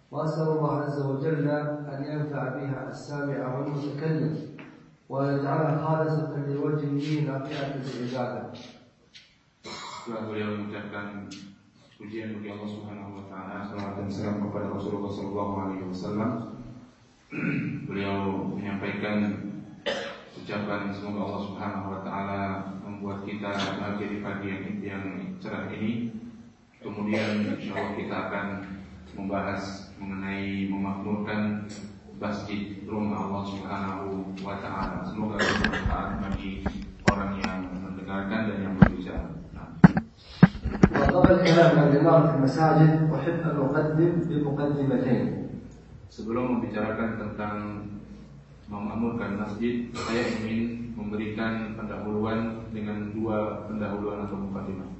وأسأل الله عز وجل أن ينفع بها السامع والمتكلم ويجعلها خالصة لوجهه لا فئة العبادة. Setelah beliau mengucapkan pujian bagi Allah Subhanahu wa taala, salawat dan salam kepada Rasulullah sallallahu alaihi wasallam, beliau menyampaikan ucapan semoga Allah Subhanahu wa taala membuat kita bahagia di pagi yang cerah ini. Kemudian insyaallah kita akan membahas mengenai memakmurkan masjid rumah Allah Subhanahu wa taala. Semoga bermanfaat bagi orang yang mendengarkan dan yang berbicara. وقبل الكلام عن إمارة المساجد أحب أن أقدم بمقدمتين. Sebelum membicarakan tentang memakmurkan masjid, saya ingin memberikan pendahuluan dengan dua pendahuluan atau mukaddimah.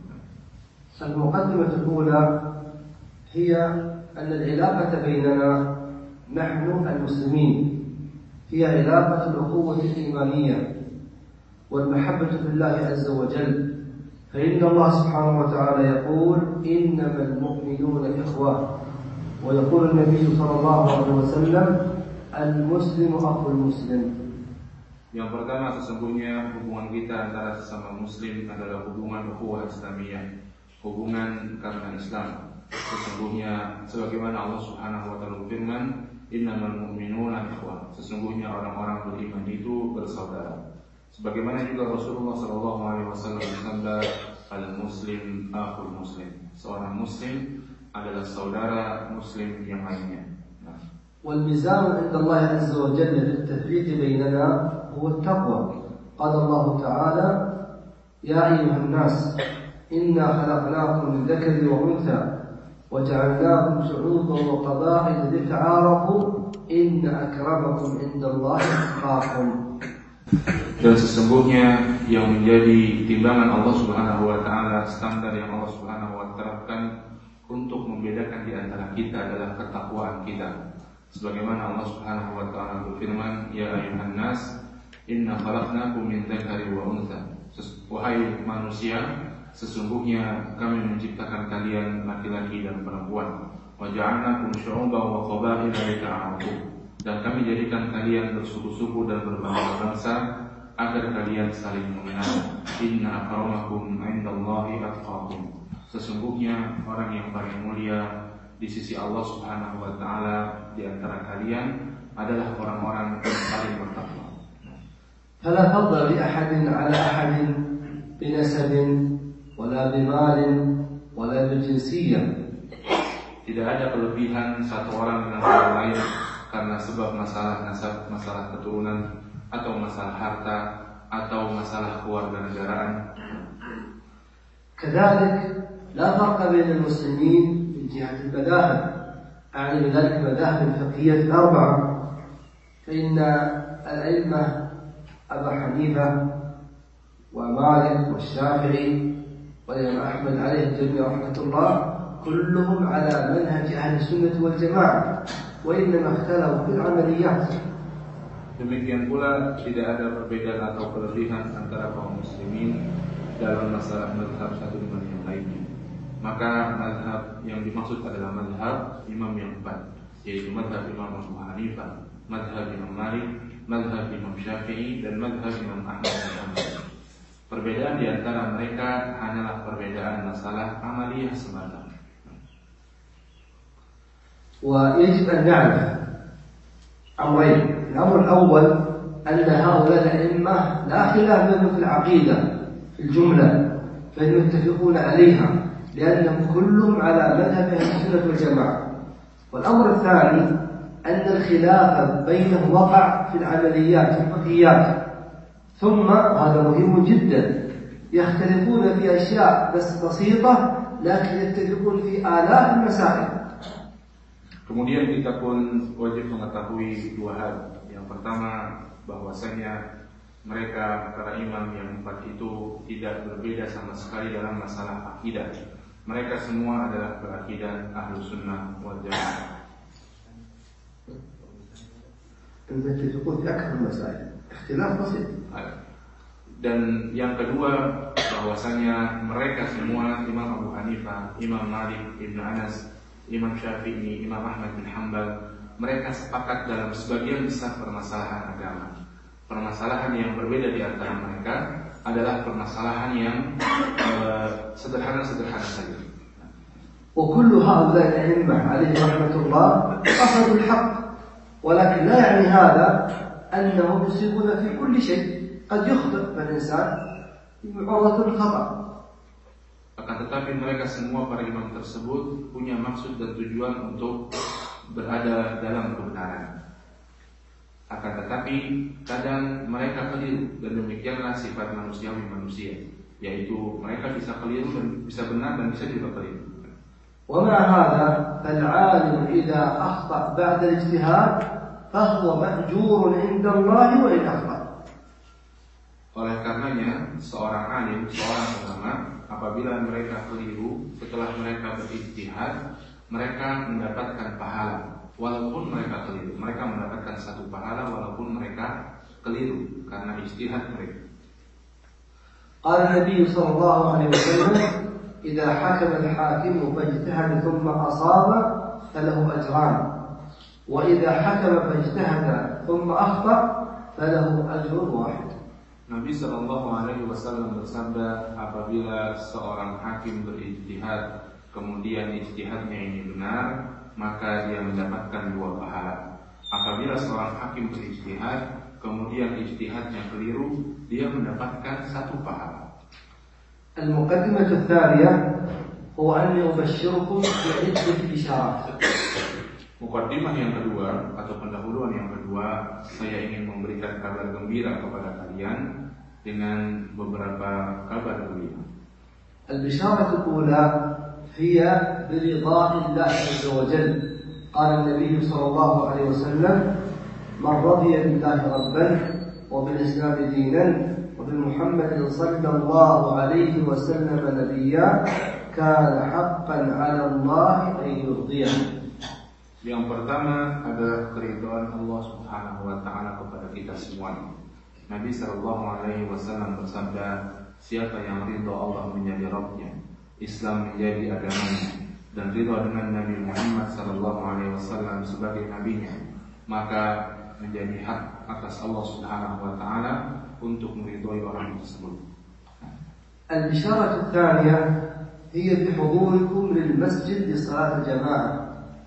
المقدمة الأولى هي أن العلاقة بيننا نحن المسلمين هي علاقة الأخوة الإيمانية والمحبة في الله عز وجل، فإن الله سبحانه وتعالى يقول إنما المؤمنون إخوة، ويقول النبي صلى الله عليه وسلم المسلم أخو المسلم. Yang pertama, sesungguhnya hubungan kita antara sesama muslim adalah hubungan ukhuwah Islamiyah, hubungan karena Islam. Sesungguhnya sebagaimana Allah Subhanahu wa taala berfirman, innamal mu'minuna ikhwah, sesungguhnya orang-orang beriman itu bersaudara. Sebagaimana juga Rasulullah sallallahu alaihi wasallam bersabda, al-muslim akhul muslim, seorang muslim adalah saudara muslim yang lainnya. والميزان عند الله عز وجل للتفريق بيننا هو التقوى. قال الله تعالى يا أيها الناس إنا خلقناكم من ذكر وأنثى وجعلناكم شعوبا وقبائل لتعارفوا إن أكرمكم عند الله أتقاكم. Dan sesungguhnya yang menjadi timbangan Allah Subhanahu wa taala, standar yang Allah Subhanahu wa taala terapkan untuk membedakan di antara kita adalah ketakwaan kita. Sebagaimana Allah Subhanahu wa taala berfirman, ya ayuhan nas inna khalaqnakum min dzakari wa untha. Wahai manusia, sesungguhnya kami menciptakan kalian laki-laki dan perempuan. Wa ja'alnakum syu'uban wa qabaila lita'arafu. Dan kami jadikan kalian bersuku-suku dan berbangsa-bangsa agar kalian saling mengenal. Inna akramakum 'indallahi atqakum. Sesungguhnya orang yang paling mulia di sisi Allah Subhanahu wa taala di antara kalian adalah orang-orang yang paling bertakwa. فلا فضل لأحد على أحد بنسب ولا بمال ولا بجنسية. Tidak ada kelebihan satu orang dengan orang lain karena sebab masalah nasab, masalah keturunan, atau masalah harta, atau masalah kewarganegaraan. كذلك لا فرق بين المسلمين من جهة المذاهب، أعني بذلك المذاهب الفقهية الأربعة، فإن الأئمة أبا حنيفة ومالك والشافعي والإمام أحمد عليه الجميع رحمة الله كلهم على منهج أهل السنة والجماعة، وإنما اختلفوا في العمليات. Demikian pula tidak ada perbedaan atau kelebihan antara kaum muslimin dalam masalah mazhab satu dengan yang lainnya. Maka mazhab yang dimaksud adalah mazhab imam yang empat, yaitu mazhab Imam Abu Hanifah, mazhab Imam Malik, mazhab Imam Syafi'i, dan mazhab Imam Ahmad bin Hanbal. Perbedaan di antara mereka hanyalah perbedaan masalah amaliyah semata. ويجب أن نعرف أمرين. الأمر الأول أن هؤلاء الأئمة لا خلاف بينهم في العقيدة في الجملة، فإنهم يتفقون عليها لأنهم كلهم على مذهب أهل السنة والجماعة. والأمر الثاني أن الخلاف بينهم وقع في العمليات الفقهيات، ثم هذا مهم جدا يختلفون في أشياء بس بسيطة لكن يتفقون في آلاف المسائل. Kemudian kita pun wajib mengetahui dua hal. Yang pertama, bahwasanya mereka para imam yang empat itu tidak berbeda sama sekali dalam masalah akidah. Mereka semua adalah berakidah Ahlus Sunnah wal Jamaah. Dan yang kedua, bahwasanya mereka semua, Imam Abu Hanifah, Imam Malik, Ibn Anas, Imam Syafi'i, Imam Ahmad bin Hanbal, mereka sepakat dalam sebagian besar permasalahan agama. Permasalahan yang berbeda di antara mereka adalah permasalahan yang sederhana-sederhana saja. وكل هؤلاء الأئمة عليه رحمة الله أخذوا الحق، ولكن لا يعني هذا أنهم يصيبون في كل شيء، قد يخطئ الإنسان بعرضة الخطأ. Akan tetapi mereka semua para imam tersebut punya maksud dan tujuan untuk berada dalam kebenaran. Akan tetapi kadang mereka keliru, dan demikianlah sifat manusiawi manusia, yaitu mereka bisa keliru dan bisa benar dan bisa juga keliru. ومع هذا فالعالم إذا أخطأ بعد الاجتهاد فهو مأجور عند الله وإن أخطأ. Oleh karenanya seorang alim, seorang ulama, apabila mereka keliru setelah mereka berijtihad, mereka mendapatkan pahala walaupun mereka keliru. Mereka mendapatkan satu pahala walaupun mereka keliru karena ijtihad mereka. قال النبي صلى الله عليه وسلم: إذا حكم الحاكم فاجتهد ثم أصاب فله أجران، وإذا حكم فاجتهد ثم أخطأ فله أجر واحد. Nabi Shallallahu Alaihi Wasallam bersabda, apabila seorang hakim berijtihad kemudian ijtihadnya ini benar, maka dia mendapatkan 2 pahala. Apabila seorang hakim berijtihad kemudian ijtihadnya keliru, dia mendapatkan 1 pahala. المقدمة الثانية هو أني أبشركم بعدة بشارات. Mukaddimah yang kedua atau pendahuluan yang kedua, saya ingin memberikan kabar gembira kepada kalian dengan beberapa kabar gembira. البشارة الأولى هي برضاء الله عز وجل. قال النبي صلى الله عليه وسلم: من رضي بالله ربا وبالإسلام دينا وبمحمد صلى الله عليه وسلم نبيا كان حقا على الله أن يرضيه. Yang pertama adalah keridhaan Allah Subhanahu wa taala kepada kita semuanya. Nabi sallallahu alaihi wasallam bersabda, siapa yang ridha Allah menjadi Rabbnya, Islam menjadi agamanya, dan ridha dengan Nabi Muhammad sallallahu alaihi wasallam sebagai nabinya, maka menjadi hak atas Allah Subhanahu wa taala untuk meridhai orang tersebut. البشارة الثانية هي بحضوركم للمسجد لصلاة الجماعة.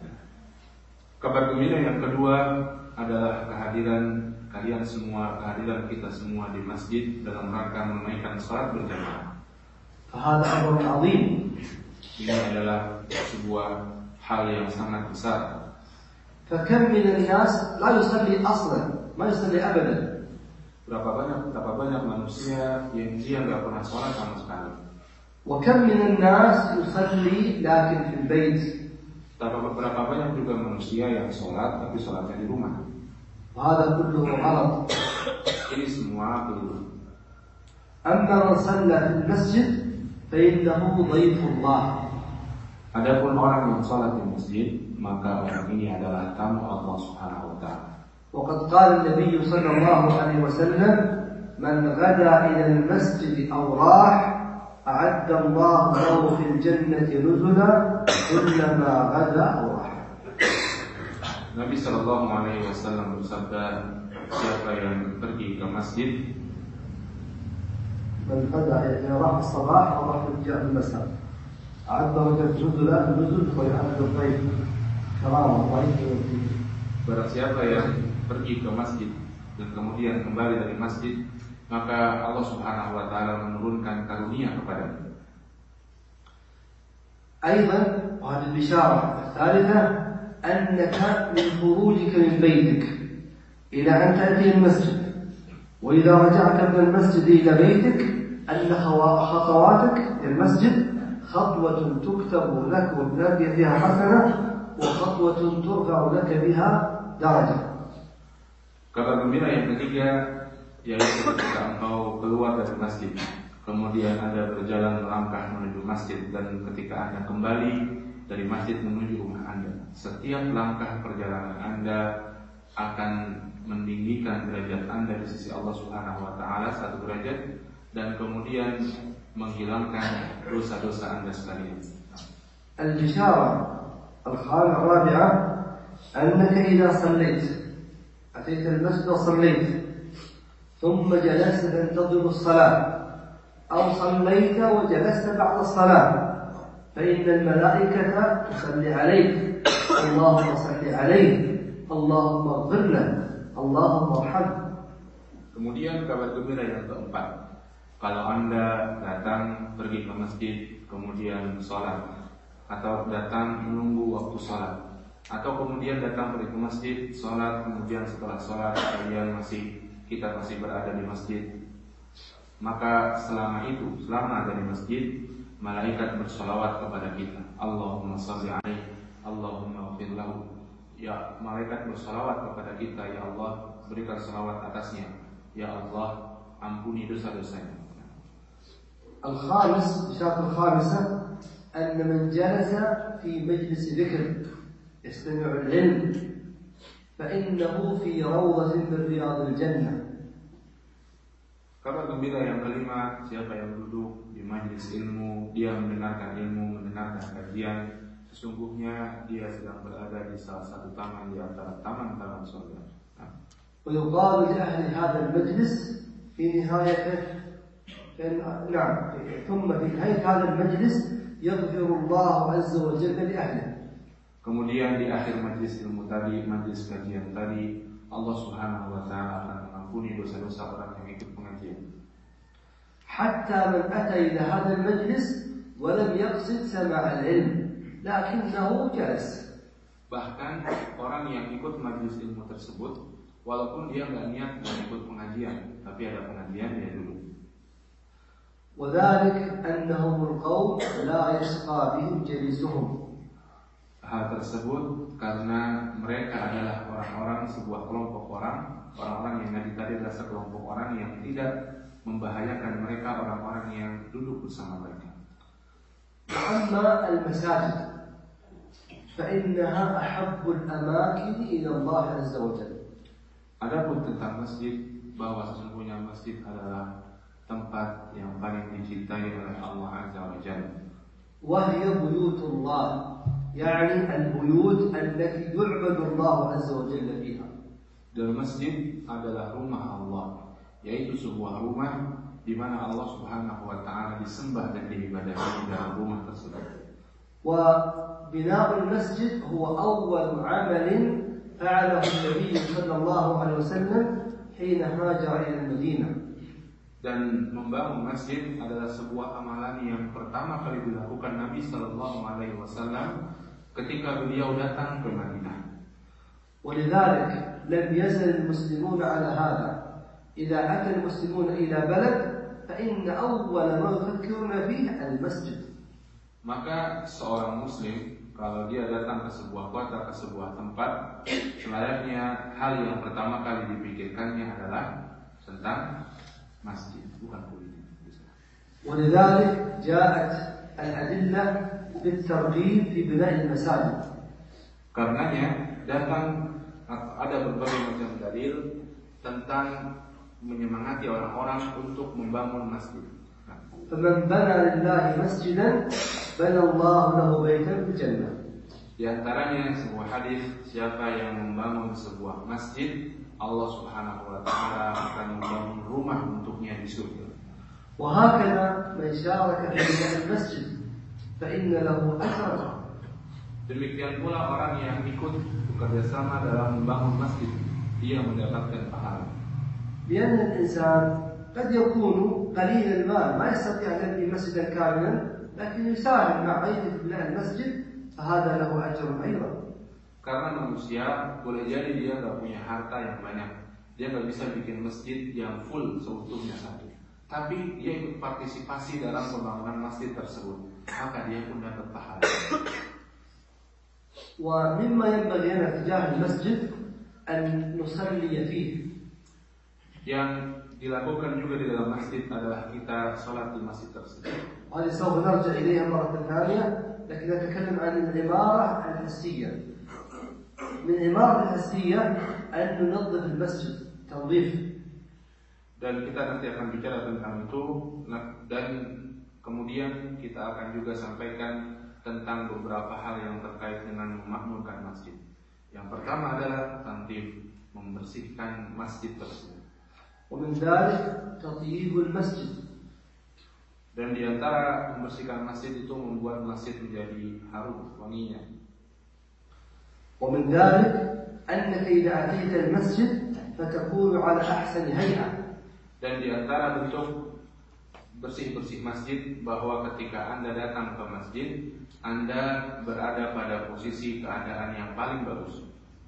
Kabar gembira yang kedua adalah kehadiran kalian semua, kehadiran kita semua di masjid dalam rangka menunaikan salat berjamaah. فهذا أمر عظيم. Ini adalah sebuah hal yang sangat besar. فكم من الناس لا يصلي أصلا، ما يصلي أبدا. Berapa banyak manusia yang dia nggak pernah sholat sama sekali. وكم من الناس يصلي لكن في البيت. Berapa banyak juga manusia yang sholat tapi sholatnya di rumah. وهذا كله غلط. Ini semua keliru. أما من صلى في المسجد فإنه ضيف الله. Adapun orang yang sholat di masjid, maka orang ini adalah tamu Allah Subhanahu wa taala. وقد قال النبي صلى الله عليه وسلم: من غدا إلى المسجد أو راح أعد الله له في الجنة نزلا كلما غدا أو راح. Nabi Shallallahu Alaihi Wasallam bersabda, siapa yang pergi ke masjid, من غدا يعني راح الصباح أو راح المساء أعد له نزلا النزل ويعد الضيف كرامة ضيف. barang siapa yang pergi ke masjid dan kemudian kembali dari masjid, maka Allah Subhanahu wa taala menurunkan karunia kepadanya. أيضا وهذه البشارة الثالثة أنك من خروجك من بيتك إلى أن تأتي المسجد، وإذا رجعت من المسجد إلى بيتك أن خطواتك للمسجد خطوة تكتب لك وتنادي فيها حسنة، وخطوة ترفع لك بها درجة. Kabar gembira yang ketiga yaitu ketika engkau keluar dari masjid, kemudian Anda berjalan melangkah menuju masjid, dan ketika Anda kembali dari masjid menuju rumah Anda, setiap langkah perjalanan Anda akan meninggikan derajat Anda di sisi Allah Subhanahu wa taala 1 derajat, dan kemudian menghilangkan dosa-dosa Anda sekalian. البشارة الرابعة أنك إذا صليت أتيت المسجد وصليت ثم جلست تنتظر الصلاة أو صليت وجلست بعد الصلاة فإن الملائكة تصلي عليك اللهم صل عليه اللهم اغفر له اللهم ارحمه. Kemudian kabar gembira yang keempat, kalau Anda datang pergi ke masjid kemudian sholat, atau datang menunggu waktu sholat, atau kemudian datang pergi ke masjid sholat, kemudian setelah sholat kita masih berada di masjid, maka selama ada di masjid, malaikat bersolawat kepada kita, Allahumma shalli alaihi Allahumma ighfir lahu. Ya, malaikat bersolawat kepada kita, ya Allah berikan salawat atasnya, ya Allah ampuni dosa-dosanya. الشرط الخامسة أن من جلس في مجلس ذكر يستمع العلم فإنه في روضة من رياض الجنة. Kabar gembira yang kelima, siapa yang duduk di majelis ilmu, dia mendengarkan ilmu, mendengarkan kajian, sesungguhnya dia sedang berada di salah satu taman di antara taman-taman surga. ويقال لأهل هذا المجلس في نهايته ثم في نهاية هذا المجلس يغفر الله عز وجل لأهله. Kemudian di akhir majelis ilmu tadi, majelis kajian tadi, Allah Subhanahu wa taala akan mengampuni dosa-dosa orang yang ikut pengajian. حتى من أتى إلى هذا المجلس ولم يقصد سماع العلم لكنه جلس. Bahkan orang yang ikut majelis ilmu tersebut, walaupun dia nggak niat mau ikut pengajian, tapi ada pengajian dia dulu. وذلك أنهم القوم لا يشقى بهم جليسهم. Hal tersebut karena mereka adalah orang-orang, sebuah kelompok orang-orang yang tadi adalah sekelompok orang yang tidak membahayakan mereka, orang-orang yang duduk bersama mereka. أما المساجد فإنها أحب الأماكن إلى الله عز وجل. Adapun tentang masjid, bahwa sesungguhnya masjid adalah tempat yang paling dicintai oleh Allah Azza wa Jalla. وهي بيوت الله يعني البيوت التي يعبد الله عز وجل فيها. Dan masjid adalah rumah Allah, yaitu sebuah rumah di mana Allah Subhanahu wa taala disembah dan diibadahi di dalam rumah tersebut. وبناء المسجد هو أول عمل فعله النبي صلى الله عليه وسلم حين هاجر إلى المدينة. Dan membangun masjid adalah sebuah amalan yang pertama kali dilakukan Nabi Sallallahu Alaihi Wasallam ketika beliau datang ke Madinah. ولذلك لم يزل المسلمون على هذا. إذا أتى المسلمون إلى بلد فإن أول ما يفكرون فيه المسجد. Maka seorang muslim kalau dia datang ke sebuah kota, ke sebuah tempat, selayaknya hal yang pertama kali dipikirkannya adalah tentang masjid, bukan politik. ولذلك جاءت الأدلة بالترغيب في بناء المساجد. Karenanya datang ada berbagai macam dalil tentang menyemangati orang-orang untuk membangun masjid. فمن بنى لله مسجدا بنى الله له بيتا في الجنة. Di antaranya sebuah hadis, siapa yang membangun sebuah masjid, Allah Subhanahu wa taala akan membangun rumah untuknya di surga. وهكذا من شارك في بناء المسجد فإن له أجرا. Demikian pula orang yang ikut bekerja sama dalam membangun masjid, dia mendapatkan pahala. لأن الإنسان قد يكون قليل المال ما يستطيع أن يبني مسجدا كاملا لكن يساهم مع غيره في بناء المسجد فهذا له أجر أيضا. Karena manusia boleh jadi dia nggak punya harta yang banyak, dia nggak bisa bikin masjid yang full seutuhnya satu, tapi dia ikut partisipasi dalam pembangunan masjid tersebut, maka dia pun dapat pahala. ومما ينبغي لنا تجاه المسجد أن نصلي فيه. Yang dilakukan juga di dalam masjid adalah kita sholat di masjid tersebut. وهذه سوف نرجع إليها مرة ثانية لكن نتكلم عن العمارة الحسية. من العمارة الحسية أن ننظف المسجد تنظيف. Dan kita nanti akan bicara tentang itu, dan kemudian kita akan juga sampaikan tentang beberapa hal yang terkait dengan memakmurkan masjid. Yang pertama adalah tanzif, membersihkan masjid tersebut. ومن ذلك تطيب المسجد. Dan di antara membersihkan masjid itu membuat masjid menjadi harum wanginya. ومن ذلك أنك إذا أتيت المسجد فتكون على أحسن هيئة. Dan di antara bentuk bersih-bersih masjid bahwa ketika Anda datang ke masjid, Anda berada pada posisi keadaan yang paling bagus.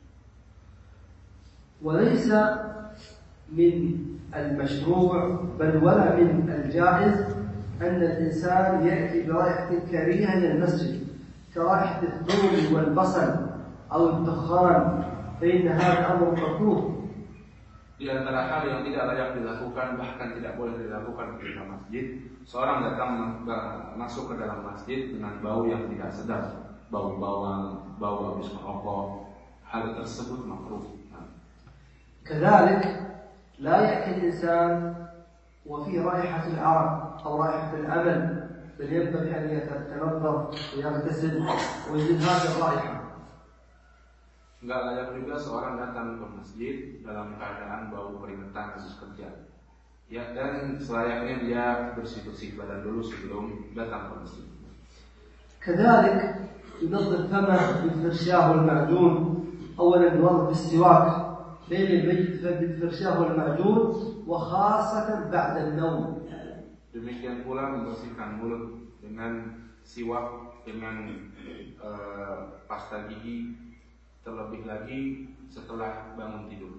وليس من المشروع بل ولا من الجائز أن الإنسان يأتي برائحة كريهة إلى المسجد كرائحة الثوم والبصل أو الدخان فإن هذا أمر مكروه. Di antara hal yang tidak layak dilakukan, bahkan tidak boleh dilakukan di dalam masjid, seorang datang masuk ke dalam masjid dengan bau yang tidak sedap, bau bawang, bau habis merokok. Hal tersebut makruh. كذلك لا يأتي الإنسان وفيه رائحة العرق أو رائحة الأمل، بل ينبغي أن يتنظف ويغتسل ويزيل هذه الرائحة. Enggak layak juga seorang datang ke masjid dalam keadaan bau keringetan habis kerja. Ya, dan selayaknya dia bersih-bersih badan dulu sebelum datang ke masjid. كذلك ينظف فمه بالفرشاة والمعجون. أولا ينظف بالسواك بين البيت بالفرشاة والمعجون وخاصة بعد النوم. Demikian pula membersihkan mulut dengan siwak, dengan pasta gigi, terlebih lagi setelah bangun tidur.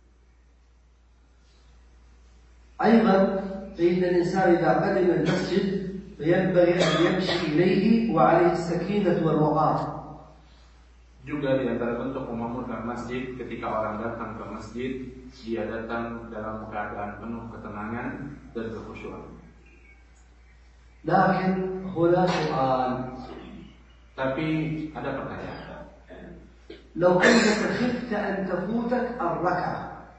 أيضا فإن الإنسان إذا قدم المسجد فينبغي أن يمشي إليه وعليه السكينة والوقار. Juga di antara bentuk memakmurkan masjid, ketika orang datang ke masjid, dia datang dalam keadaan penuh ketenangan dan kekhusyuan. لكن هنا سؤال. Tapi ada pertanyaan. لو أنك خفت أن تفوتك الركعة،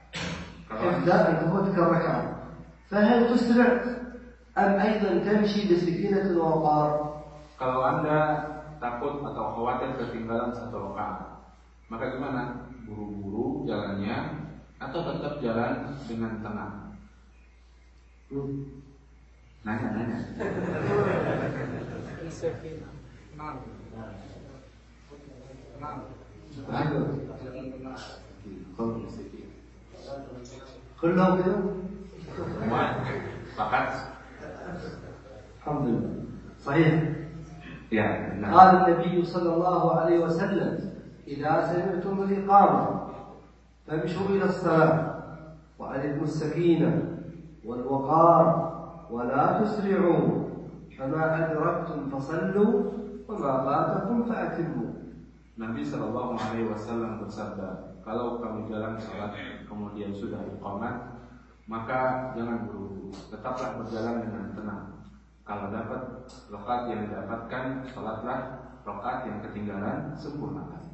فهل تسرع أم أيضا تمشي بسكينة ووقار؟ Kalau Anda takut atau khawatir ketinggalan satu rakaat, maka gimana? Buru-buru jalannya atau tetap jalan dengan tenang? Nanya. كلهم كده؟ Sepakat? الحمد لله صحيح. Ya, benar. قال النبي صلى الله عليه وسلم إذا سمعتم الإقامة فامشوا إلى الصلاة وعليكم السكينة والوقار ولا تسرعوا فما أدركتم فصلوا وما فاتكم فأتموا. Nabi Shallallahu Alaihi Wasallam bersabda, kalau kamu jalan salat kemudian sudah iqamat, maka jangan buru-buru, tetaplah berjalan dengan tenang. Kalau dapat rakaat yang didapatkan, salatlah rakaat yang ketinggalan, sempurnakan.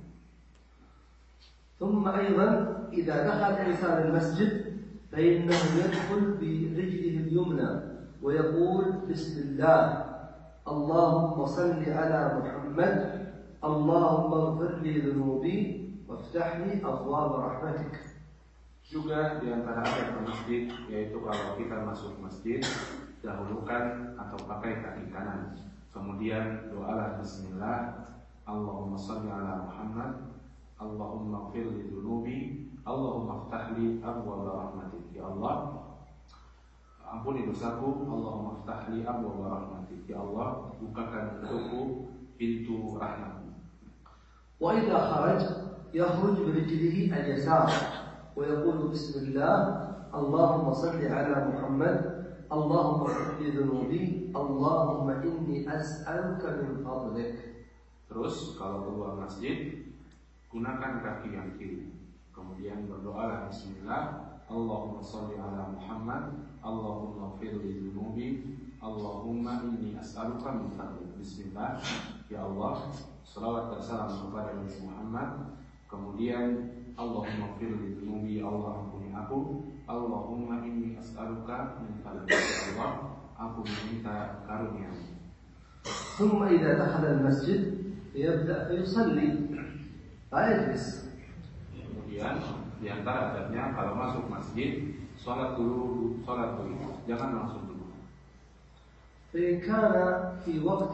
ثم أيضا إذا دخل الإنسان المسجد فإنه يدخل برجله اليمنى ويقول بسم الله اللهم صل على محمد اللهم اغفر لي ذنوبي وافتح لي أبواب رحمتك. Juga di antara adab masjid, yaitu kalau kita masuk masjid, dahulukan atau pakai kaki kanan. Kemudian doalah bismillah, Allahumma shalli ala Muhammad, Allahumma ighfir li dzunubi, Allahumma iftah li abwaab rahmatik. Ya Allah, ampuni dosaku, Allahumma iftah li abwaab rahmatik. Ya Allah, bukakan untukku pintu rahmatmu. Wa idza kharaj yakhruj bi rijlihi al-yasar ويقول بسم الله اللهم صل على محمد اللهم اغفر لي ذنوبي اللهم إني أسألك من فضلك. Terus kalau keluar masjid, gunakan kaki yang kiri. Kemudian berdoalah bismillah, Allahumma shalli ala Muhammad, Allahumma ighfir li dzunubi, Allahumma inni as'aluka min fadlik. Bismillah, ya Allah, salawat dan salam kepada Nabi Muhammad. Kemudian Allahumma ighfir li dzunubi, Allah ampuni aku, Allahumma inni as'aluka min fadlik. Ya Allah, aku meminta karunia-Mu. ثم إذا دخل المسجد يبدأ فيصلي لا يجلس. Kemudian di antara adabnya kalau masuk masjid sholat dulu, jangan langsung duduk. فإن كان في وقت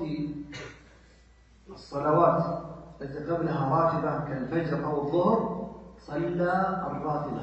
الصلوات التي قبلها راتبة كالفجر أو الظهر صلى الراتبة.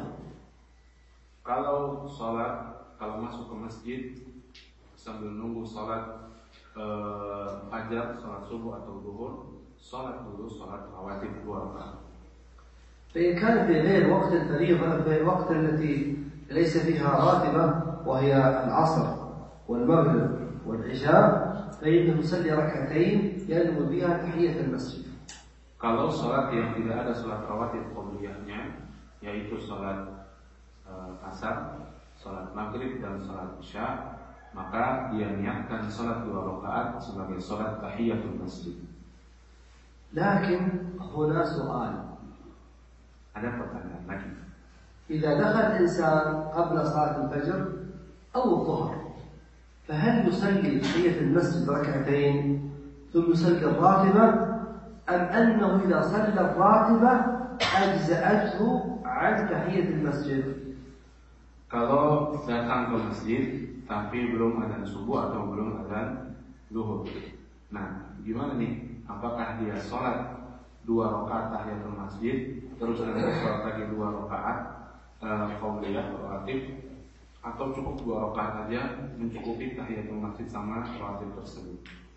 Kalau masuk ke masjid sambil nunggu sholat fajar, sholat subuh atau zuhur, sholat dulu sholat rawatib 2 rakaat. فإن كان في غير وقت الفريضة، في الوقت التي ليس فيها راتبة وهي العصر والمغرب والعشاء، فإنه يصلي ركعتين ينوي بها تحية المسجد. Kalau sholat yang tidak ada sholat rawatib qabliyahnya, yaitu sholat asar, sholat maghrib dan sholat isya, maka dia niatkan sholat 2 rakaat sebagai sholat tahiyatul masjid. لكن هنا سؤال. Ada pertanyaan lagi. إذا دخل الإنسان قبل صلاة الفجر أو الظهر، فهل يصلي تحية المسجد ركعتين ثم يصلي الراتبة، أم أنه إذا صلى الراتبة أجزأته عن تحية المسجد؟ Kalau datang ke masjid tapi belum adzan subuh atau belum adzan zuhur, nah gimana nih? Apakah dia sholat 2 rakaat tahiyatul masjid terus ada sholat lagi 2 rakaat qabliyah rawatib, atau cukup 2 rakaat aja mencukupi tahiyatul masjid sama rawatib tersebut?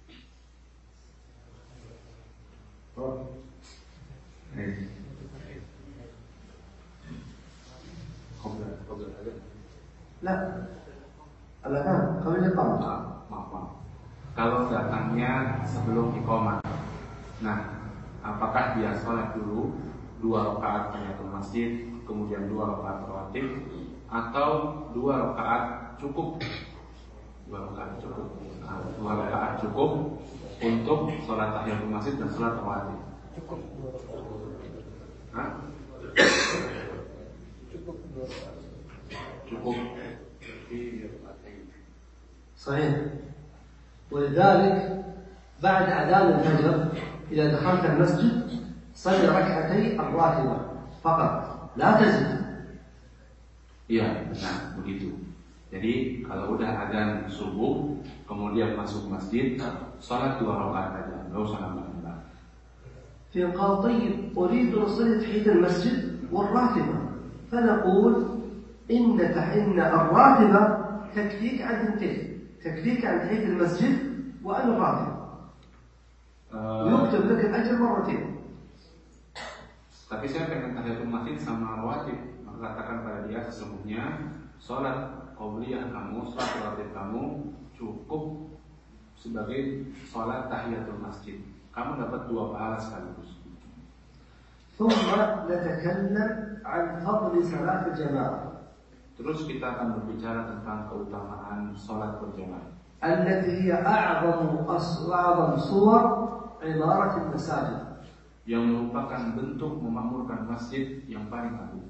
لا الأذان قبل الإقامة. Maaf. Kalau datangnya sebelum iqamah, nah apakah dia sholat dulu 2 rakaat tahiyatul masjid, kemudian 2 rakaat rawatib, atau 2 rakaat cukup? 2 rakaat cukup. Nah, 2 rakaat cukup untuk sholat tahiyatul masjid dan sholat rawatib. Cukup 2 rakaat. Cukup. صحيح. ولذلك بعد أذان الفجر إذا دخلت المسجد صلي ركعتي الراتبة فقط لا تزيد. Iya, nah begitu. Jadi kalau udah adzan subuh kemudian masuk masjid, salat 2 rakaat aja, enggak usah nambah-nambah. في قال طيب أريد أن أصلي تحية المسجد والراتبة، فنقول إن الراتبة تكفيك عن تنتين، تكفيك عن تحية المسجد وأن الراتبة ويكتب لك الأجر مرتين. Tapi saya pengen tahiyatul masjid sama rawatib, maka katakan pada dia sesungguhnya sholat qabliyah kamu, sholat rawatib kamu cukup sebagai sholat tahiyatul masjid. Kamu dapat 2 pahala sekaligus. ثم نتكلم عن فضل صلاة الجماعة. Terus kita akan berbicara tentang keutamaan sholat berjamaah. التي هي أعظم صور عمارة المساجد. Yang merupakan bentuk memakmurkan masjid yang paling agung.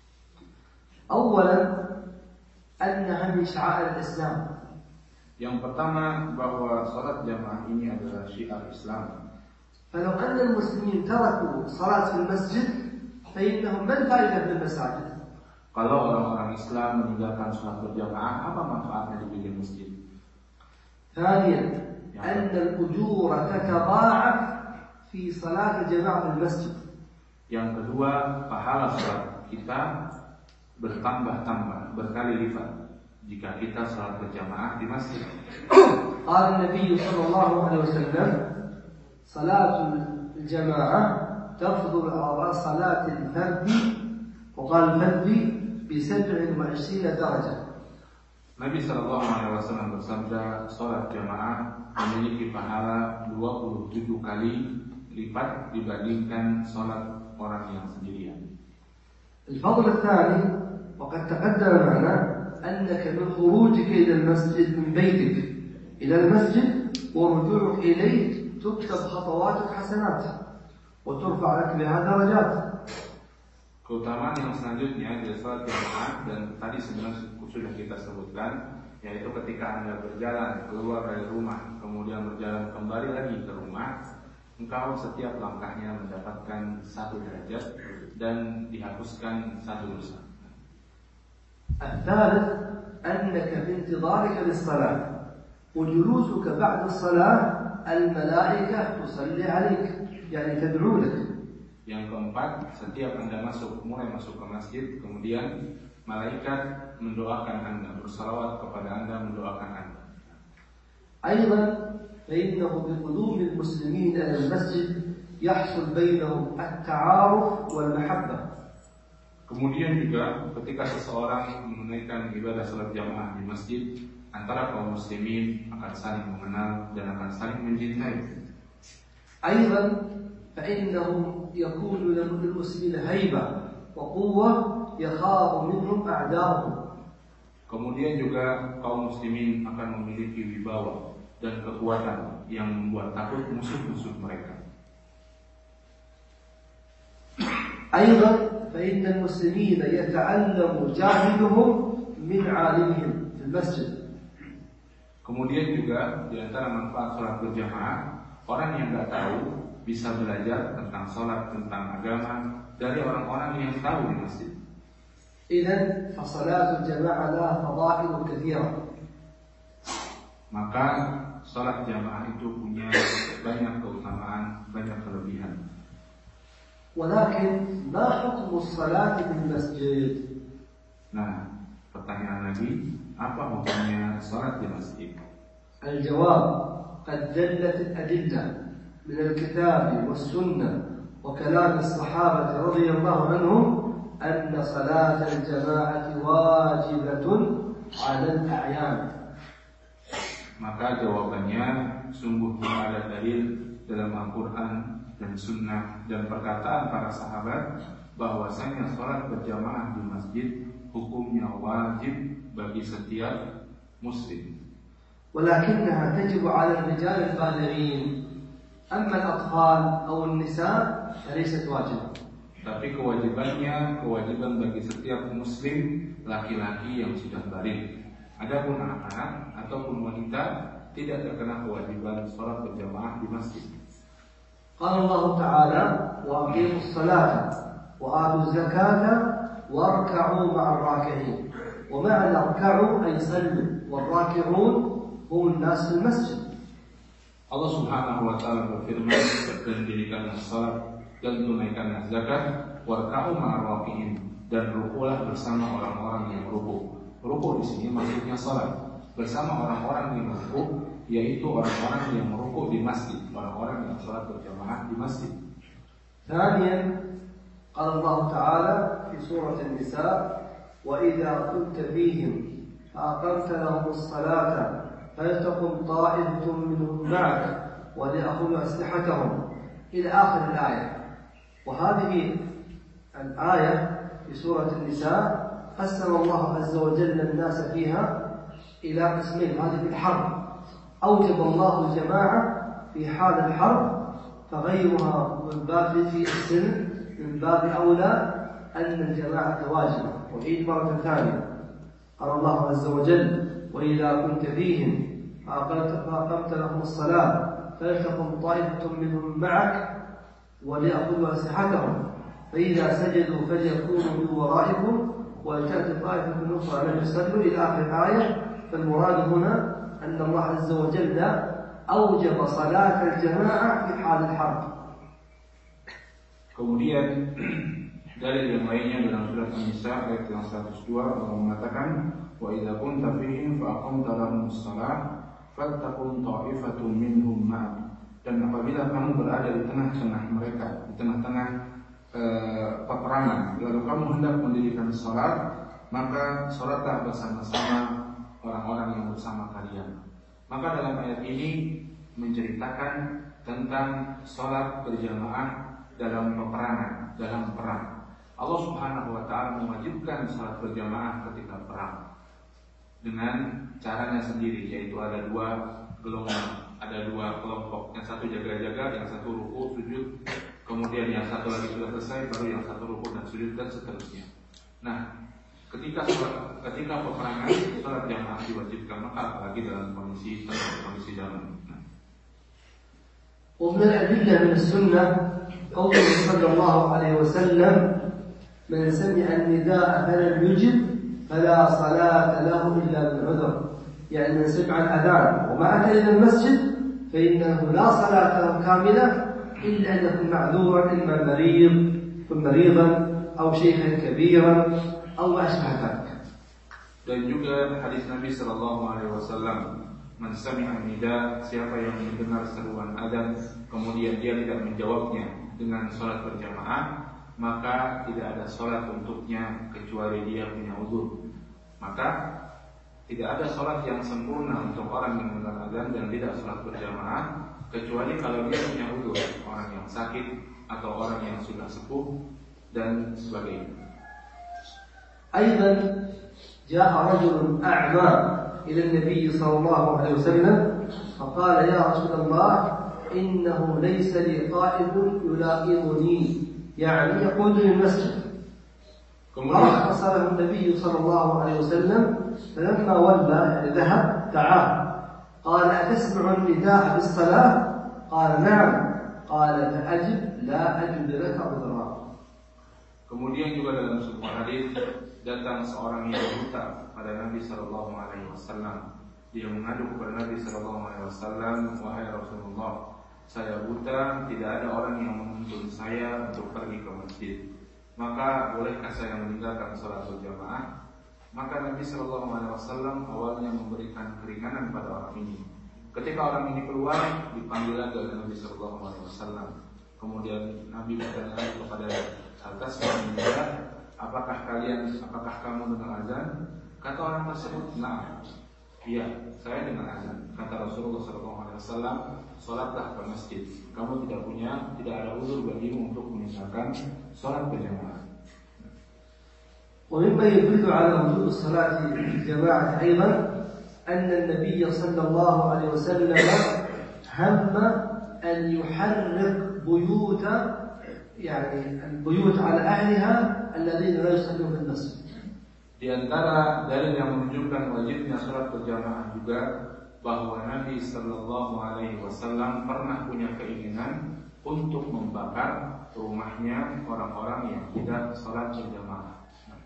أولا أنها من شعائر الإسلام. Yang pertama bahwa sholat jamaah ini adalah syiar Islam. فلو أن المسلمين تركوا صلاة في المسجد فإنهم ما الفائدة من المساجد؟ Kalau orang-orang Islam meninggalkan sholat berjamaah, apa manfaatnya dibikin masjid? ثانيا أن الأجور تتضاعف في صلاة الجماعة في المسجد. Yang kedua, pahala sholat kita bertambah-tambah, berkali lipat jika kita sholat berjamaah di masjid. قال النبي صلى الله عليه وسلم صلاة الجماعة تفضل على صلاة الفرد، وقال الفرد ب27 درجة. Nabi SAW bersabda, sholat jamaah memiliki pahala 27 kali lipat dibandingkan sholat orang yang sendirian. الفضل الثاني وقد تقدم معنا أنك من خروجك إلى المسجد من بيتك إلى المسجد ورجوعك إليه تكتب خطواتك حسنات وترفع لك بها درجات. Keutamaan yang selanjutnya dari salat jamaah, dan tadi sebenarnya sudah kita sebutkan, yaitu ketika Anda berjalan keluar dari rumah kemudian berjalan kembali lagi ke rumah, engkau setiap langkahnya mendapatkan 1 derajat dan dihapuskan 1 dosa. الثالث أنك في انتظارك للصلاة وجلوسك بعد الصلاة الملائكة تصلي عليك يعني تدعو لك. Yang keempat, setiap Anda mulai masuk ke masjid, kemudian malaikat mendoakan Anda, bersalawat kepada Anda, mendoakan Anda. أيضا فإنه بقدوم المسلمين إلى المسجد يحصل بينهم التعارف والمحبة. Kemudian juga ketika seseorang menunaikan ibadah salat jamaah di masjid, antara kaum muslimin akan saling mengenal dan akan saling mencintai. أيضا فإنه يكون للمسلمين هيبة وقوة يخاف منهم أعداؤهم. Kemudian juga kaum muslimin akan memiliki wibawa dan kekuatan yang membuat takut musuh-musuh mereka. أيضا فإن المسلمين يتعلم جاهلهم من عالمهم في المسجد. Kemudian juga di antara manfaat salat berjamaah, orang yang tidak tahu bisa belajar tentang salat, tentang agama dari orang-orang yang tahu di masjid. إذن فصلاة الجماعة لها فضائل كثيرة. Maka salat jamaah itu punya banyak keutamaan, banyak kelebihan. ولكن ما حكم الصلاة في المسجد؟ Nah, pertanyaan lagi, apa hukumnya salat di masjid? الجواب قد دلت الأدلة من الكتاب والسنة وكلام الصحابة رضي الله عنهم أن صلاة الجماعة واجبة على الأعيان. Maka jawabannya, sungguh ada dalil dalam Al-Quran dan Sunnah dan perkataan para sahabat bahwasanya salat berjamaah di masjid hukumnya wajib bagi setiap muslim. ولكنها تجب على الرجال البالغين، أما الأطفال أو النساء فليست واجبة. Tapi kewajiban bagi setiap muslim laki-laki yang sudah balik. Adapun anak-anak ataupun wanita tidak terkena kewajiban salat berjamaah di masjid. قال الله تعالى: وأقيموا الصلاة وآتوا الزكاة واركعوا مع الراكعين. ومعنى اركعوا أي صلوا، والراكعون هم الناس في المسجد. Allah Subhanahu wa taala berfirman, dan dirikanlah salat dan tunaikanlah zakat, warka'u ma'ar raki'in, dan rukulah bersama orang-orang yang ruku. Ruku di sini maksudnya salat bersama orang-orang yang ruku, yaitu orang-orang yang ruku di masjid, orang-orang yang salat berjamaah di masjid. ثانيا قال الله تعالى في سورة النساء: وإذا كنت فيهم فأقمت لهم الصلاة فلتقم طائفة منهم معك وليأخذوا أسلحتهم إلى آخر الآية. وهذه الآية في سورة النساء قسم الله عز وجل الناس فيها إلى قسمين. هذه في الحرب أوجب الله الجماعة في حال الحرب، فغيرها من باب في السلم من باب أولى أن الجماعة واجبة. وعيد مرة ثانية، قال الله عز وجل: وإذا كنت فيهم فأقمت لهم الصلاة فلتقم طائفة منهم معك وليأخذوا أسلحتهم فإذا سجدوا فليكونوا من ورائكم ولتأتي طائفة أخرى لم يصلوا إلى آخر الآية. فالمراد هنا أن الله عز وجل أوجب صلاة الجماعة في حال الحرب. Kemudian dalil yang lainnya dalam surat An-Nisa ayat yang 102, Allah mengatakan, wa idza kunta fihim fa aqamta lahumus shalah faltaqum ta'ifatun minhum ma'ak. Dan apabila kamu berada di tengah-tengah mereka, di tengah-tengah peperangan, lalu kamu hendak mendirikan salat, maka salatlah bersama-sama orang-orang yang bersama kalian. Maka dalam ayat ini menceritakan tentang salat berjamaah dalam peperangan, dalam perang. Allah Subhanahu wa taala mewajibkan salat berjamaah ketika perang dengan caranya sendiri, yaitu ada dua golongan, ada dua kelompok, yang satu jaga-jaga, yang satu ruku sujud kemudian yang satu lagi sudah selesai, baru yang satu rukuk dan sujud dan seterusnya. Nah, ketika peperangan sholat jamaah diwajibkan, maka apalagi dalam kondisi zaman. ومن الأدلة من السنة قوله صلى الله عليه وسلم: من سمع النداء فلم يجب فلا صلاة له إلا بالعذر. يعني من سمع الأذان وما أتى إلى المسجد فإنه لا صلاة له كاملة إلا أن يكون معذورا، إما مريضا أو شيخا كبيرا أو ما أشبه ذلك. Dan juga hadis Nabi Sallallahu Alaihi Wasallam, man sami'a nida, siapa yang mendengar seruan adzan kemudian dia tidak menjawabnya dengan sholat berjamaah, maka tidak ada sholat untuknya kecuali dia punya uzur. Maka tidak ada sholat yang sempurna untuk orang yang mendengar adzan dan tidak sholat berjamaah kecuali kalau dia punya uzur, orang yang sakit atau orang yang sudah sepuh dan sebagainya. أيضا جاء رجل أعمى إلى النبي صلى الله عليه وسلم فقال: يا رسول الله إنه ليس لي قائد يلائمني، يعني يقودني المسجد. فرخص له النبي صلى الله عليه وسلم، فلما ولى ذهب دعاه قال: أتسمع النداء بالصلاة؟ قال: نعم. قال: فأجب، لا أجد لك عذرا. Kemudian juga dalam sebuah hadis datang seorang yang buta pada Nabi Sallallahu Alaihi Wasallam. Dia mengadu kepada Nabi Sallallahu Alaihi Wasallam, wahai Rasulullah, saya buta, tidak ada orang yang menuntun saya untuk pergi ke masjid. Maka bolehkah saya meninggalkan sholat berjamaah? Maka Nabi Sallallahu Alaihi Wasallam awalnya memberikan keringanan pada orang ini. Ketika orang ini keluar, dipanggil lagi oleh Nabi Sallallahu Alaihi Wasallam. Kemudian Nabi bertanya kepada atas manusia, apakah kamu dengar azan? Kata orang tersebut, nah, iya, saya dengar azan. Kata Rasulullah SAW, sholatlah ke masjid. Kamu tidak ada uzur bagimu untuk meninggalkan sholat berjamaah. ومما يدل على وجوب الصلاة بالجماعة أيضا أن النبي صلى الله عليه وسلم هم أن يحرق بيوت، يعني البيوت على أهلها الذين لا يصلون في المسجد. Di antara dalil yang menunjukkan wajibnya salat berjamaah juga bahwa Nabi Sallallahu Alaihi Wasallam pernah punya keinginan untuk membakar rumahnya orang-orang yang tidak salat berjamaah.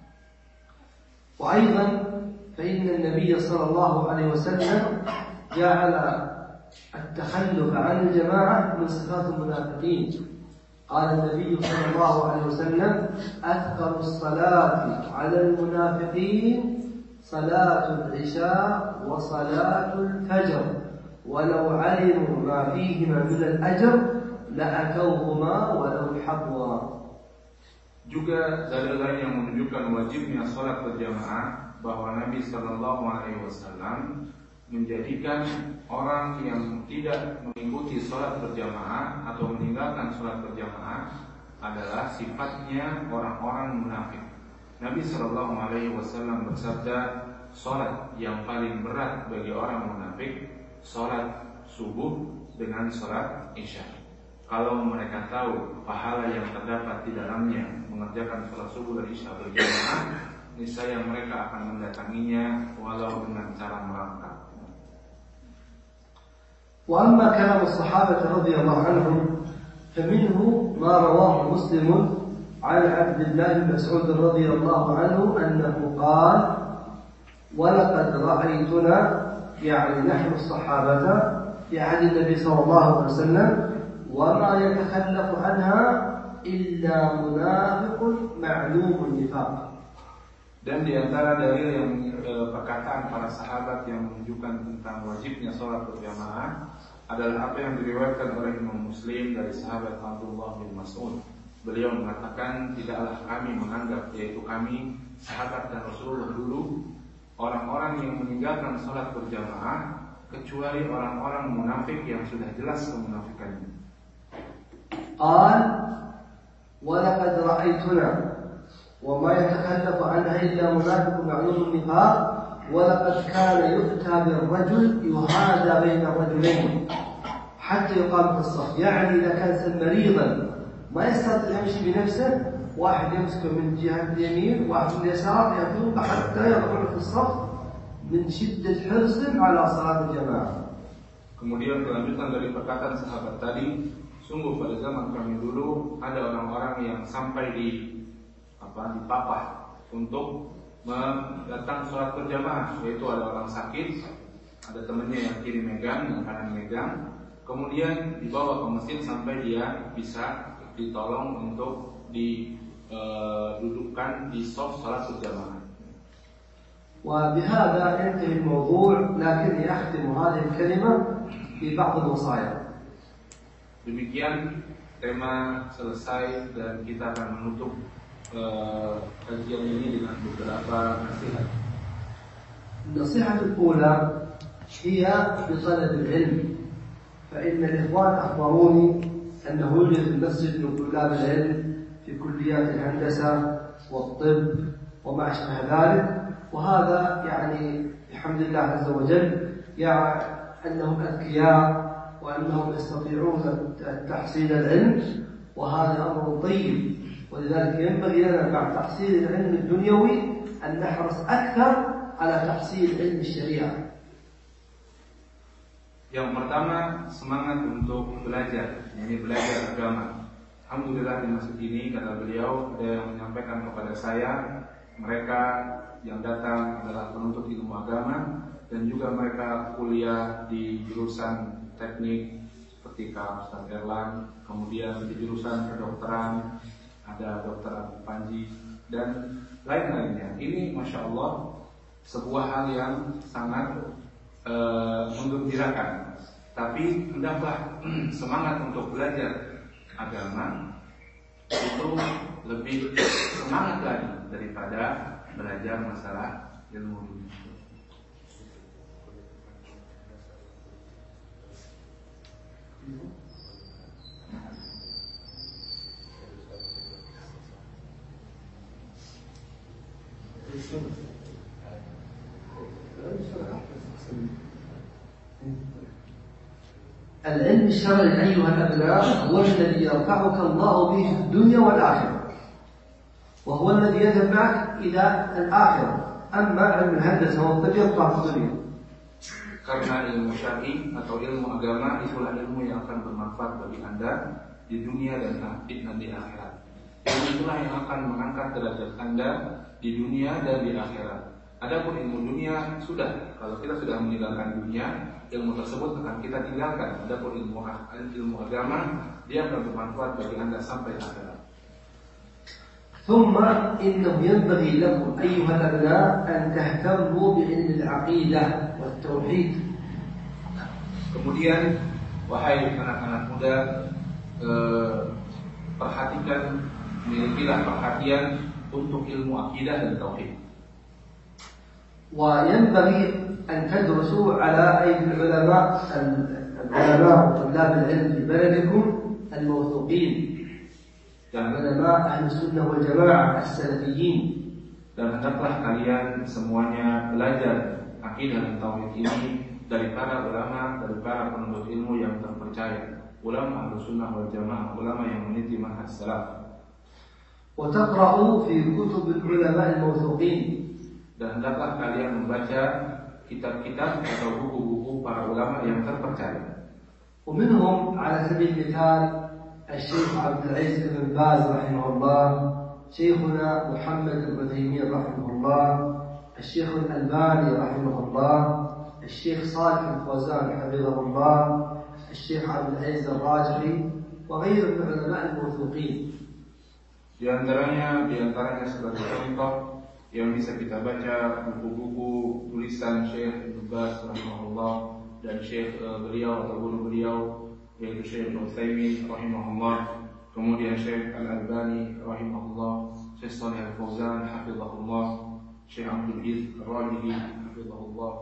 وأيضا فإن النبي صلى الله عليه وسلم جعل التخلف عن الجماعة من صفات المنافقين. قال النبي صلى الله عليه وسلم: أثقل الصلاة على المنافقين صلاة العشاء وصلاة الفجر ولو علموا ما فيهما من الأجر لأتوهما ولو حبوا. Juga dalil lain yang menunjukkan wajibnya sholat berjamaah bahwa Nabi Sallallahu Alaihi Wasallam menjadikan orang yang tidak mengikuti sholat berjamaah atau meninggalkan sholat berjamaah adalah sifatnya orang-orang munafik. Nabi Sallallahu Alaihi Wasallam bersabda, sholat yang paling berat bagi orang munafik sholat subuh dengan sholat isya. Kalau mereka tahu pahala yang terdapat di dalamnya mengerjakan sholat subuh dan isya berjamaah, niscaya mereka akan mendatanginya walau dengan cara merangkak. وأما كلام الصحابة رضي الله عنهم فمنه ما رواه مسلم عن عبد الله بن مسعود رضي الله عنه أنه قال: ولقد رأيتنا، يعني نحن الصحابة في عهد النبي صلى الله عليه وسلم، وما يتخلف عنها إلا منافق معلوم النفاق. Dan di antara dalil yang perkataan para sahabat yang menunjukkan tentang wajibnya sholat berjamaah adalah apa yang diriwayatkan oleh Imam Muslim dari sahabat Abdullah bin Mas'ud. Beliau mengatakan, tidaklah kami menganggap, yaitu kami sahabat dan Rasulullah dulu, orang-orang yang meninggalkan sholat berjamaah kecuali orang-orang munafik yang sudah jelas kemunafikannya. قال: ولقد رأيتنا وما يتخلف عنها إلا منافق معلوم النفاق ولقد كان يؤتى بالرجل يهادى بين الرجلين حتى يقام في الصف. يعني إذا كان مريضا ما يستطيع يمشي بنفسه، واحد يمسكه من جهة اليمين واحد من اليسار يذوق حتى يدخل في الصف من شدة حرص على صلاة الجماعة. Kemudian kelanjutan dari perkataan sahabat tadi, sungguh pada zaman kami dulu ada orang-orang yang sampai dipapah untuk datang sholat berjamaah, yaitu ada orang sakit, ada temannya yang kiri megang, yang kanan megang, kemudian dibawa ke masjid sampai dia bisa ditolong untuk didudukkan di shaf sholat berjamaah. وبهذا ينتهي الموضوع، لكني أختم هذه الكلمة ببعض الوصايا. Demikian tema selesai dan kita akan menutup kajian ini dengan beberapa nasihat. النصيحة الأولى هي بطلب العلم، فإن الإخوان أخبروني أنه يوجد في المسجد من طلاب العلم في كليات الهندسة والطب وما أشبه ذلك، وهذا يعني بحمد الله عز وجل يعني أنهم أذكياء وأنهم يستطيعون تحصيل العلم، وهذا أمر طيب. ولذلك ينبغي لنا بعد تحصيل العلم الدنيوي أن نحرص أكثر على تحصيل علم الشريعة. Yang pertama, semangat untuk belajar, yakni belajar agama. Alhamdulillah di masjid ini, kata beliau, ada yang menyampaikan kepada saya, mereka yang datang adalah penuntut ilmu agama dan juga mereka kuliah di jurusan teknik seperti Kak Ustaz Erlan, kemudian di jurusan kedokteran ada Dr. Abu Panji dan lain-lainnya. Ini Masya Allah sebuah hal yang sangat menggembirakan. Tapi hendaklah semangat untuk belajar agama itu lebih semangat lagi daripada belajar masalah ilmu dunia. العلم الشرعي أيها الأبناء هو الذي يرفعك الله به في الدنيا والآخرة، وهو الذي يذهب معك إلى الآخرة. أما علم الهندسة والطب يبقى في الدنيا. Karena ilmu syar'i atau ilmu agama itulah ilmu yang akan bermanfaat bagi Anda di dunia dan di akhirat. Ilmu itulah yang akan mengangkat derajat Anda di dunia dan di akhirat. Adapun ilmu dunia sudah, kalau kita sudah meninggalkan dunia, ilmu tersebut akan kita tinggalkan. Adapun ilmu agama, dia akan bermanfaat bagi Anda sampai akhirat. ثم إنه ينبغي لكم أيها الأبناء أن تهتموا بعلم العقيدة والتوحيد. Kemudian, wahai anak-anak muda, perhatikan, milikilah perhatian untuk ilmu akidah dan tauhid. وينبغي أن تدرسوا على أيدي العلماء وطلاب العلم في بلدكم الموثوقين، علماء أهل السنة والجماعة السلفيين. Dan hendaklah kalian semuanya belajar akidah dan tauhid ini dari para ulama, dari para penuntut ilmu yang terpercaya, ulama Ahlussunnah wal Jamaah, ulama yang meniti manhaj salaf. وتقرأوا في كتب العلماء الموثوقين. Dan hendaklah kalian membaca kitab-kitab atau buku-buku para ulama yang terpercaya. ومنهم على سبيل المثال الشيخ عبد العزيز بن باز رحمه الله، شيخنا محمد بن تيمية رحمه الله، الشيخ الألباني رحمه الله، الشيخ صالح الفوزان حفظه الله، الشيخ عبد العزيز الراجحي وغيره من العلماء الموثوقين. Di antaranya sebagai contoh yang bisa kita baca buku-buku tulisan Syekh Ibn Baz rahimahullah dan Syekh beliau atau guru beliau yaitu Syekh Utsaimin rahimahullah, kemudian Syekh Al-Albani rahimahullah, Syekh Shalih Al-Fauzan hafizahullah, Syekh Abdul Aziz Ar-Rajihi hafizahullah.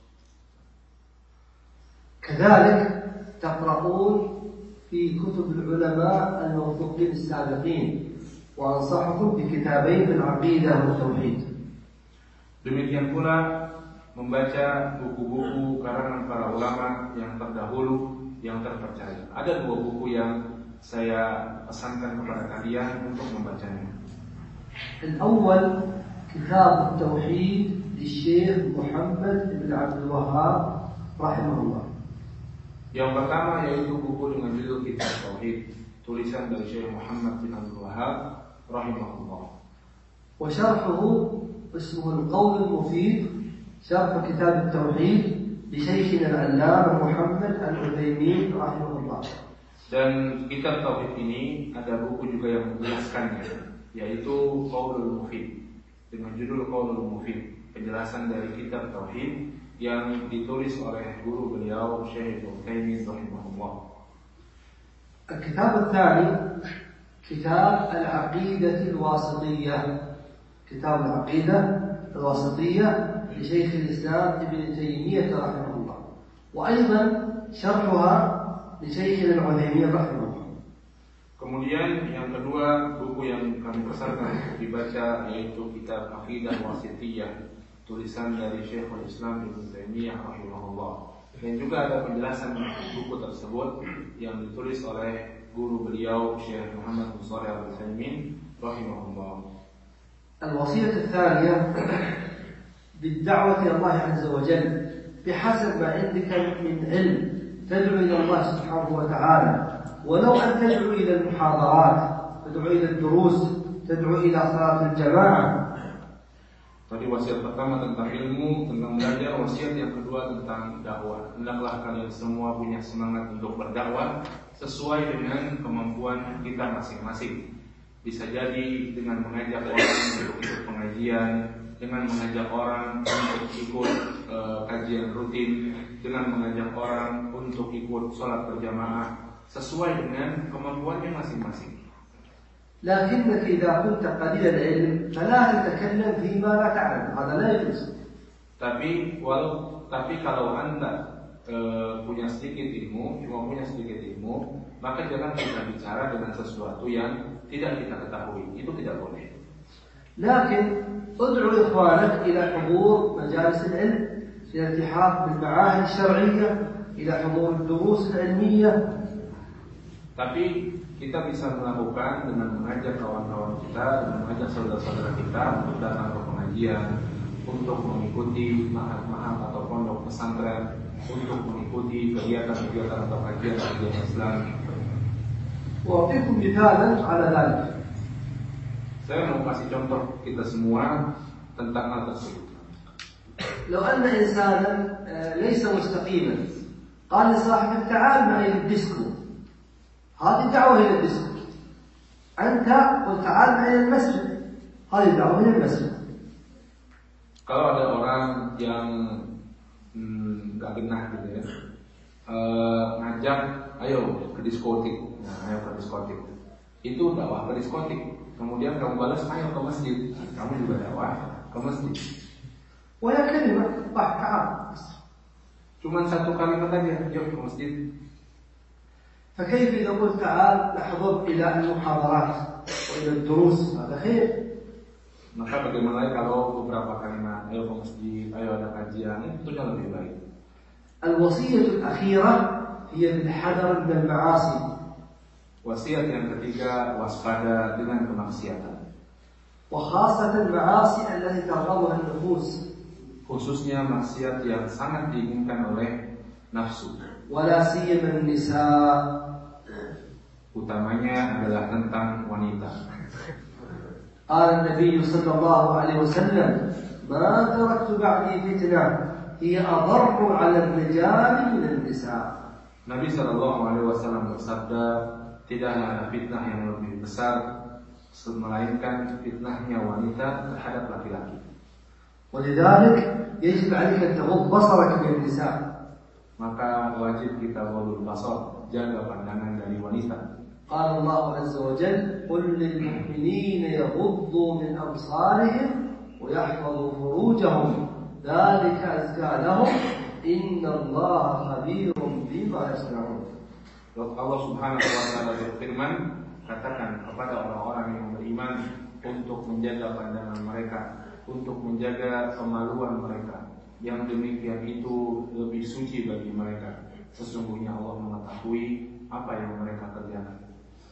كذلك تقرؤون في كتب العلماء الموثوقين السابقين، وأنصحكم بكتابين في العقيدة والتوحيد. Demikian pula membaca buku-buku karangan para ulama yang terdahulu yang terpercaya. Ada dua buku yang saya pesankan kepada kalian untuk membacanya. الأول كتاب التوحيد للشيخ محمد بن عبد الوهاب رحمه الله. Yang pertama yaitu buku dengan judul Kitab Tauhid, tulisan dari Syekh Muhammad bin Abdul Wahab rahimahullah. وشرحه اسمه القول المفيد شرح كتاب التوحيد لشيخنا العلامة محمد العثيمين رحمه الله. Dan kitab Tauhid ini ada buku juga yang menjelaskannya, yaitu Qaulul Mufid dengan judul Qaulul Mufid, penjelasan dari kitab Tauhid yang ditulis oleh guru beliau Syekh Utsaimin rahimahullah. الكتاب الثاني كتاب العقيدة الواسطية، كتاب العقيدة الواسطية لشيخ الإسلام ابن تيمية رحمه الله، وأيضا شرحها لشيخنا العثيمين رحمه الله. Kemudian yang kedua buku yang kami pesankan untuk dibaca yaitu kitab Aqidah Wasithiyah, tulisan dari Syekhul Islam Ibnu Taimiyah rahimahullah. Dan juga ada penjelasan buku tersebut yang ditulis oleh guru beliau Syekh Muhammad bin Shalih Al-Utsaimin rahimahullah. الوصية الثانية بالدعوة إلى الله عز وجل بحسب ما عندك من علم، تدعو إلى الله سبحانه وتعالى، ولو أن تدعو إلى المحاضرات، تدعو إلى الدروس، تدعو إلى صلاة الجماعة. Tadi wasiat pertama tentang ilmu, tentang belajar. Wasiat yang kedua tentang dakwah. Hendaklah kalian semua punya semangat untuk berdakwah sesuai dengan kemampuan kita masing-masing. Bisa jadi dengan mengajak orang untuk ikut pengajian, dengan mengajak orang untuk ikut kajian rutin, dengan mengajak orang untuk ikut sholat berjamaah, sesuai dengan kemampuannya masing-masing. لكنك إذا كنت قليل العلم فلا تتكلم فيما لا تعلم، هذا لا يجوز. Tapi kalau Anda punya sedikit ilmu, cuma punya sedikit ilmu, maka jangan kita bicara dengan sesuatu yang tidak kita ketahui. Itu tidak boleh. لكن ادعو إخوانك إلى حضور مجالس العلم، إلى الالتحاق بالمعاهد الشرعية، إلى حضور الدروس العلمية. Tapi kita bisa melakukan dengan mengajak kawan-kawan kita, dengan mengajak saudara-saudara kita untuk datang ke pengajian, untuk mengikuti ma'had atau pondok pesantren, untuk mengikuti kegiatan-kegiatan atau kajian Islam. وأعطيكم مثالا على ذلك. Saya mau kasih contoh kita semua tentang hal tersebut. لو أن إنسانا ليس مستقيما قال لصاحبه تعال معي للديسكو، هذه دعوة إلى الديسكو. أنت قل تعال معي للمسجد، هذه دعوة إلى المسجد. Kalau ada orang yang nggak genah gitu ya, ngajak, ayo ke diskotik, ayo ke diskotik, itu dakwah ke diskotik. Kemudian kamu balas, ayo ke masjid, kamu juga dakwah ke masjid. ولا كلمة تعال، Cuman satu kalimat aja, yuk ke masjid. فكيف إذا قلت تعال نحضر إلى المحاضرات وإلى الدروس، هذا خير. Maka bagaimana kalau beberapa kalimat, ayo ke masjid, ayo ada kajian, itu jauh lebih baik. الوصية الأخيرة هي بالحذر من المعاصي. Wasiat yang ketiga, waspada dengan kemaksiatan. وخاصة المعاصي التي ترغبها النفوس. Khususnya maksiat yang sangat diinginkan oleh nafsu. ولا سيما النساء. Utamanya adalah tentang wanita. قال النبي صلى الله عليه وسلم ما تركت بعدي فتنة هي أضر على الرجال من النساء. Nabi SAW bersabda, tidaklah ada fitnah yang lebih besar melainkan fitnahnya wanita terhadap laki-laki. ولذلك يجب عليك أن تغض بصرك من النساء. Maka wajib kita ghadul basar, jaga pandangan dari wanita. قال الله عز وجل قل للمؤمنين يغضوا من أبصارهم ويحفظوا فروجهم ذلك أزكى لهم إن الله خبير بما يصنعون. Allah Subhanahu wa taala berfirman, katakan kepada orang-orang yang beriman untuk menjaga pandangan mereka, untuk menjaga kemaluan mereka. Yang demikian itu lebih suci bagi mereka. Sesungguhnya Allah mengetahui apa yang mereka kerjakan.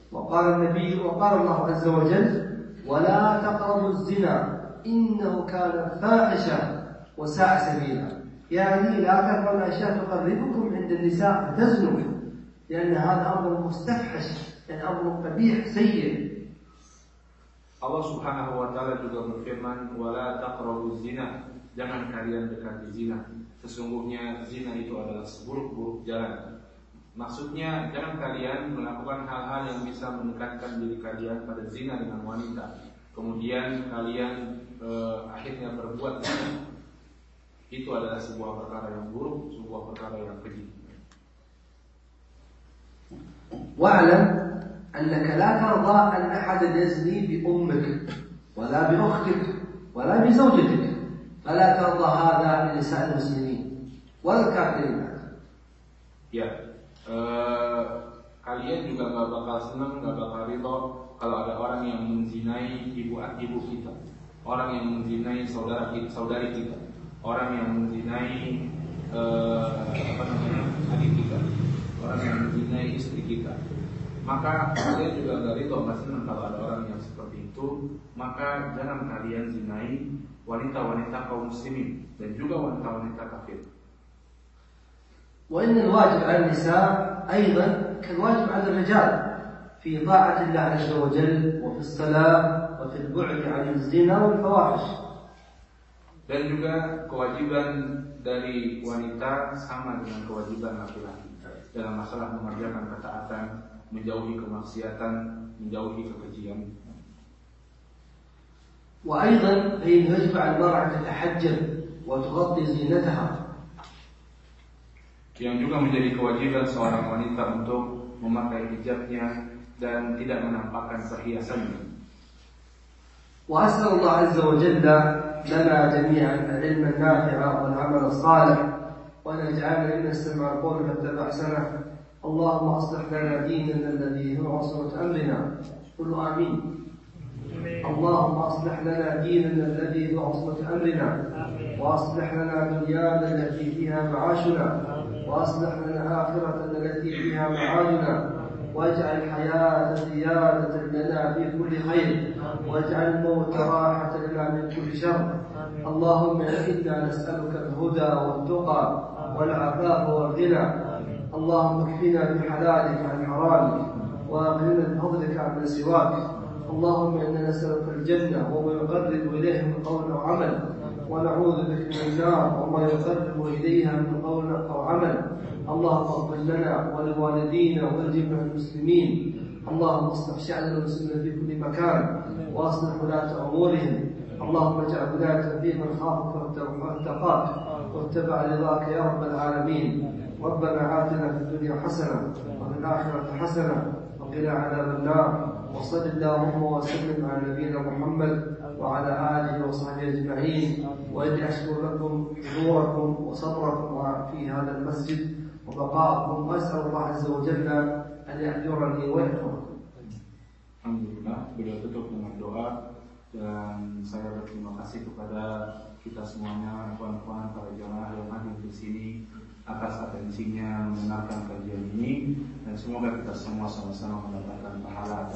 وقال الله عز وجل ولا تقربوا الزنا إنه كان فاحشة وساء سبيلا، يعني لا تقربوا الأشياء تقربكم عند النساء فتزنوا، لأن هذا أمر مستفحش، يعني أمر قبيح سيء. Allah Subhanahu wa taala juga berfirman, "Wala taqrabuz zina." Jangan kalian dekati zina. Sesungguhnya zina itu adalah seburuk-buruk jalan. Maksudnya jangan kalian melakukan hal-hal yang bisa mendekatkan diri kalian pada zina dengan wanita. Kemudian kalian akhirnya berbuat zina. Itu adalah sebuah perkara yang buruk, sebuah perkara yang keji. Wa'lam أنك لا ترضى أن أحد يزني بأمك ولا بأختك ولا بزوجتك، فلا ترضى هذا لنساء المسلمين والكافرين. Ya, kalian juga nggak bakal senang, nggak bakal ridho kalau ada orang yang menzinai ibu kita, orang yang menzinai saudari kita, orang yang menzinai adik kita, orang yang menzinai istri kita. Maka kalian juga nggak ridho, nggak senang kalau ada orang yang seperti itu. Maka jangan kalian zinai wanita-wanita kaum muslimin dan juga wanita-wanita kafir. وإن الواجب على النساء أيضا كالواجب على الرجال في طاعة الله عز وجل وفي الصلاة وفي البعد عن الزنا والفواحش. Dan juga kewajiban dari wanita sama dengan kewajiban laki-laki dalam masalah mengerjakan ketaatan, menjauhi kemaksiatan, menjauhi kekejian. وأيضا فإن يجب على المرأة أن تتحجب وتغطي زينتها. Yang juga menjadi kewajiban seorang wanita untuk memakai hijabnya dan tidak menampakkan perhiasannya. وأسأل الله عز وجل لنا جميعا العلم النافع والعمل الصالح، وأن يجعلنا ممن استمع القول فاتبع أحسنه. اللهم أصلح لنا ديننا الذي هو عصمة أمرنا. قولوا آمين. اللهم أصلح لنا ديننا الذي هو عصمة أمرنا، وأصلح لنا دنيانا التي فيها معاشنا، وأصلح لنا آخرتنا التي فيها معادنا، واجعل الحياة زيادة لنا في كل خير، واجعل الموت راحة لنا من كل شر. اللهم إنا نسألك الهدى والتقى والعفاف والغنى. اللهم اكفنا بحلالك عن حرامك، واغننا بفضلك عمن سواك. اللهم إنا نسألك الجنة وما يقرب إليها من قول أو عمل، ونعوذ بك من النار وما يقرب إليها من قول أو عمل. اللهم اغفر لنا ولوالدينا ولجميع المسلمين. اللهم اصلح شأن المسلمين في كل مكان، واصلح ولاة أمورهم. اللهم اجعل ولاية في من خافك واتقاك واتبع رضاك يا رب العالمين. ربنا آتنا في الدنيا حسنة وفي الآخرة حسنة وقنا عذاب النار. وصل اللهم وسلم على نبينا محمد وعلى آله وصحبه أجمعين. وإني أشكر لكم حضوركم وصبركم في هذا المسجد وبقاءكم، وأسأل الله عز وجل أن يأجرني ويحفظكم. Alhamdulillah, beliau tutup dengan doa, dan saya berterima kasih kepada kita semuanya, kawan-kawan para jamaah yang hadir di sini atas atensinya mendengarkan kajian ini, dan semoga kita semua sama-sama mendapatkan pahala